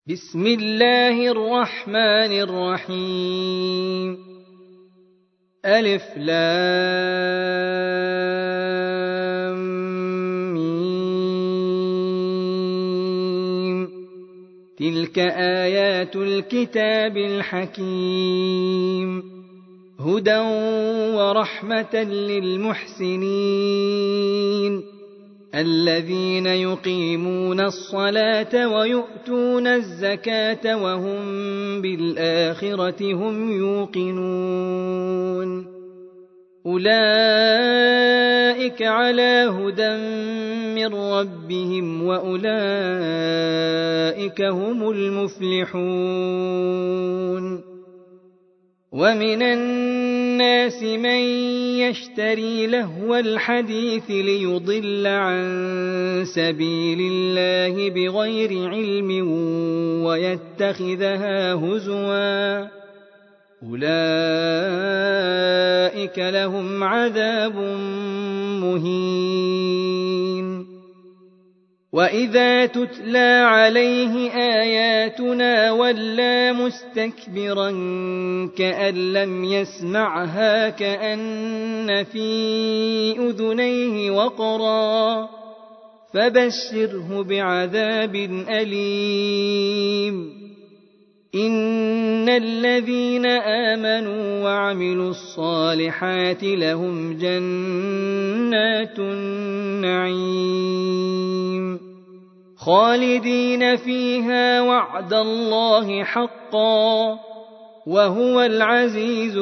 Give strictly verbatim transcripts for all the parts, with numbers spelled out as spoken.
بسم الله الرحمن الرحيم ألف لام ميم تلك آيات الكتاب الحكيم هدى ورحمة للمحسنين الذين يقيمون الصلاة ويؤتون الزكاة وهم بالآخرة هم يوقنون أولئك على هدى من ربهم وأولئك هم المفلحون ومن الناس من يشتري لهو الحديث ليضل عن سبيل الله بغير علم ويتخذها هزوا أولئك لهم عذاب مهين وإذا تتلى عليه آياتنا ولى مستكبرا كأن لم يسمعها كأن في أذنيه وقرا فبشره بعذاب أليم إن الذين آمنوا وعملوا الصالحات لهم جنات النعيم خالدين فيها وعد الله حقا وهو العزيز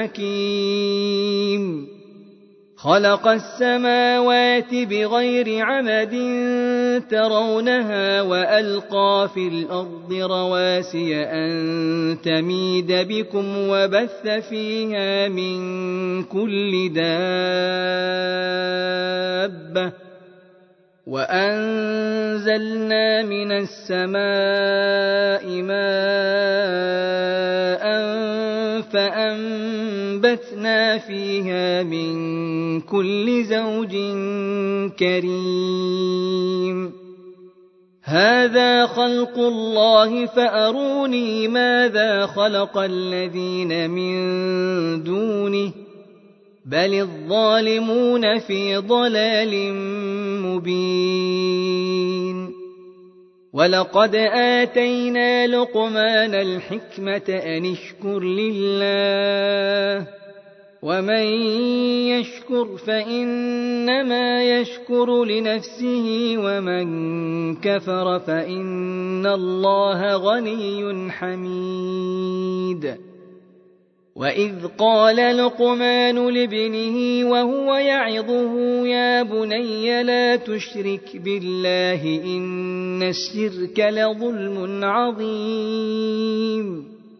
الحكيم خلق السماوات بغير عمد ترونها وألقى في الأرض رواسي أن تميد بكم وبث فيها من كل دابة وأنزلنا من السماء ماء فأنبتنا فيها من كل زوج كريم هذا خلق الله فأروني ماذا خلق الذين من دونه بل الظالمون في ضلال مبين ولقد آتينا لقمان الحكمة أن اشكر لله ومن يشكر فإنما يشكر لنفسه ومن كفر فإن الله غني حميد وإذ قال لقمان لابنه وهو يعظه يا بني لا تشرك بالله إن الشرك لظلم عظيم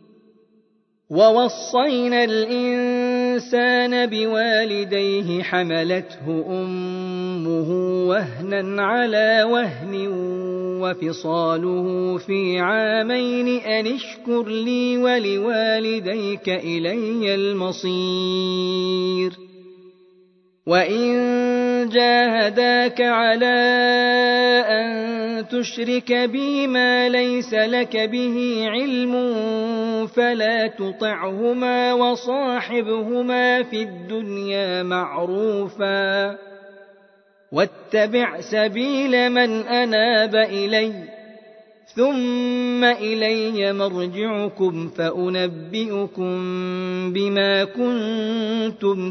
ووصينا الإنسان بوالديه حملته أمه وهنا على وهن وفصاله في عامين أن اشكر لي ولوالديك إلي المصير وإن جاهداك على أن تشرك بي ما ليس لك به علم فلا تطعهما وصاحبهما في الدنيا معروفا واتبع سبيل من أناب إلي ثم إلي مرجعكم فأنبئكم بما كنتم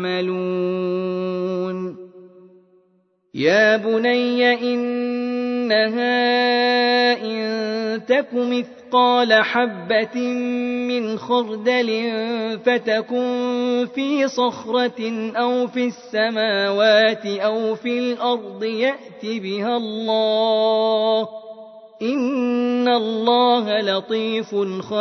تعملون يا بني إنها إن تك مثقال حبة من خردل فتكن في صخرة أو في السماوات أو في الأرض يأت بها الله إن الله لطيف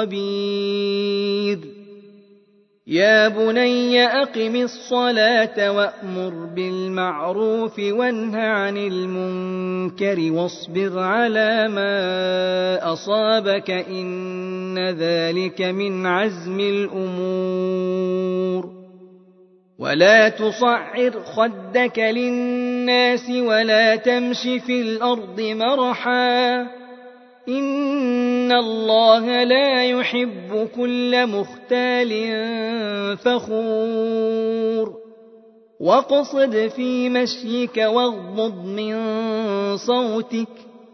خبير يا بني أقم الصلاة وأمر بالمعروف وانه عن المنكر واصبر على ما أصابك إن ذلك من عزم الأمور ولا تصعر خدك للناس ولا تمش في الأرض مرحا إن إن الله لا يحب كل مختال فخور واقصد في مشيك واغضض من صوتك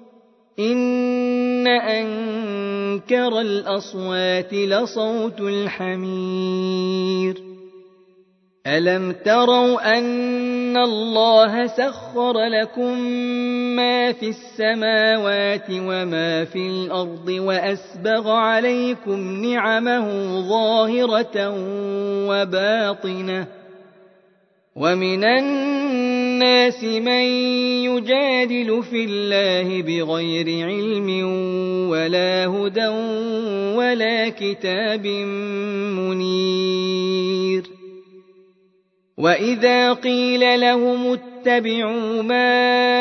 إن أنكر الأصوات لصوت الحمير ألم تروا أن الله سخر لكم ما في السماوات وما في الأرض وأسبغ عليكم نعمه ظاهرة وباطنة ومن الناس من يجادل في الله بغير علم ولا هدى ولا كتاب منير وإذا قيل لهم اتبعوا ما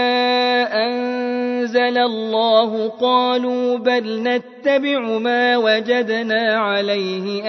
أنزل الله قالوا بل نتبع ما وجدنا عليه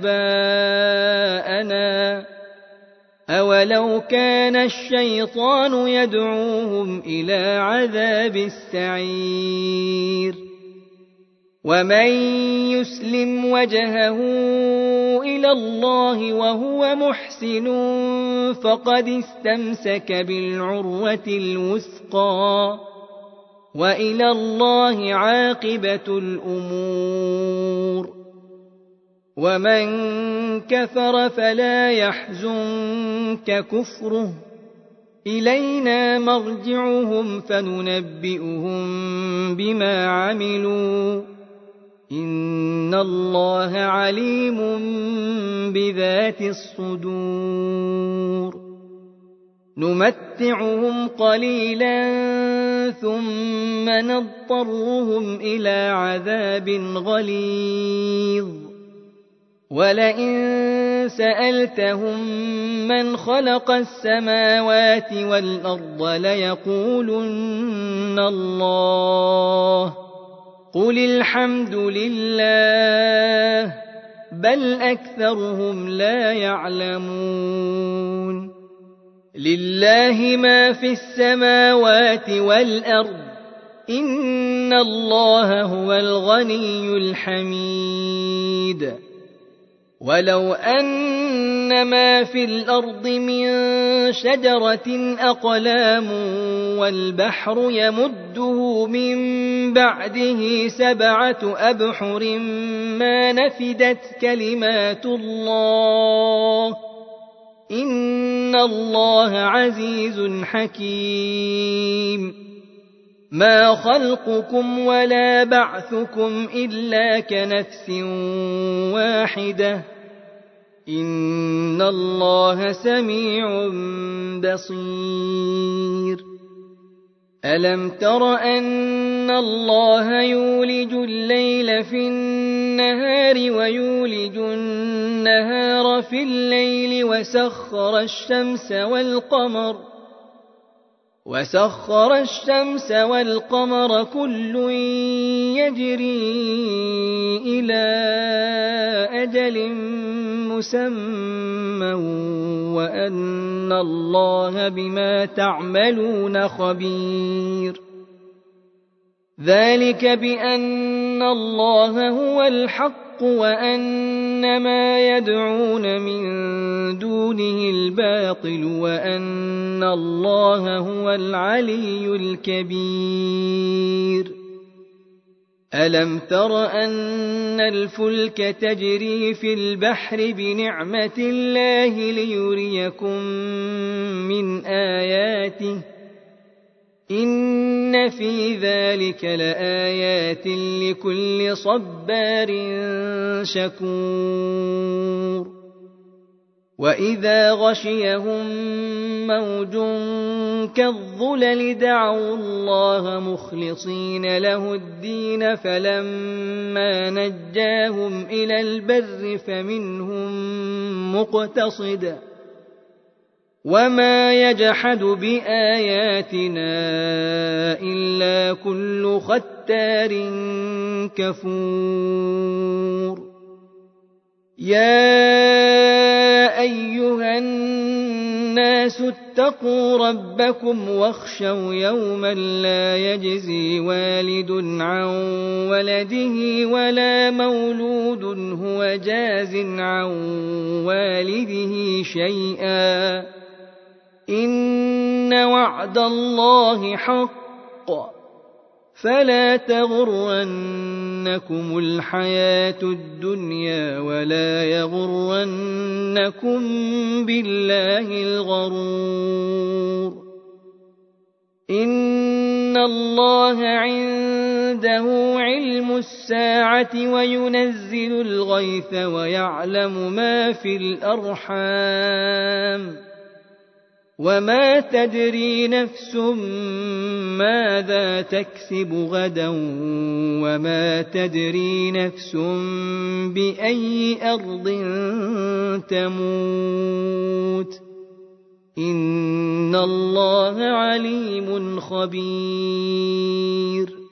آباءنا أولو كان الشيطان يدعوهم إلى عذاب السعير ومن يسلم وجهه إلى الله وهو محسن فقد استمسك بالعروة الوثقى وإلى الله عاقبة الأمور ومن كفر فلا يحزنك كفره إلينا مرجعهم فننبئهم بما عملوا إن الله عليم بذات الصدور نمتعهم قليلا ثم نضطرهم إلى عذاب غليظ ولئن سألتهم من خلق السماوات والأرض ليقولن الله قل الحمد لله بل أكثرهم لا يعلمون لله ما في السماوات والأرض إن الله هو الغني الحميد ولو أن ما في الأرض من شجرة أقلام والبحر يمده من بعده سبعة أبحر ما نفدت كلمات الله إن الله عزيز حكيم ما خلقكم ولا بعثكم إلا كنفس واحدة إن الله سميع بصير ألم تر أن الله يولج الليل في النهار ويولج النهار في الليل وسخر الشمس والقمر وسخر الشمس والقمر كل يجري إلى أجل مسمى وأن الله بما تعملون خبير ذلك بأن الله هو الحق وأن ما يدعون من دونه الباطل وأن الله هو العلي الكبير ألم تر أن الفلك تجري في البحر بنعمة الله ليريكم من آياته إن في ذلك لآيات لكل صبار شكور وإذا غشيهم موج كالظلل دعوا الله مخلصين له الدين فلما نجاهم إلى البر فمنهم مقتصد وما يجحد بآياتنا إلا كل ختار كفور يا أيها الناس اتقوا ربكم واخشوا يوما لا يجزي والد عن ولده ولا مولود هو جاز عن والده شيئا إن وعد الله حق فلا تغرنكم الحياة الدنيا ولا يغرنكم بالله الغرور إن الله عنده علم الساعة وينزل الغيث ويعلم ما في الأرحام وما تدري نفس ماذا تكسب غدا وما تدري نفس بأي أرض تموت إن الله عليم خبير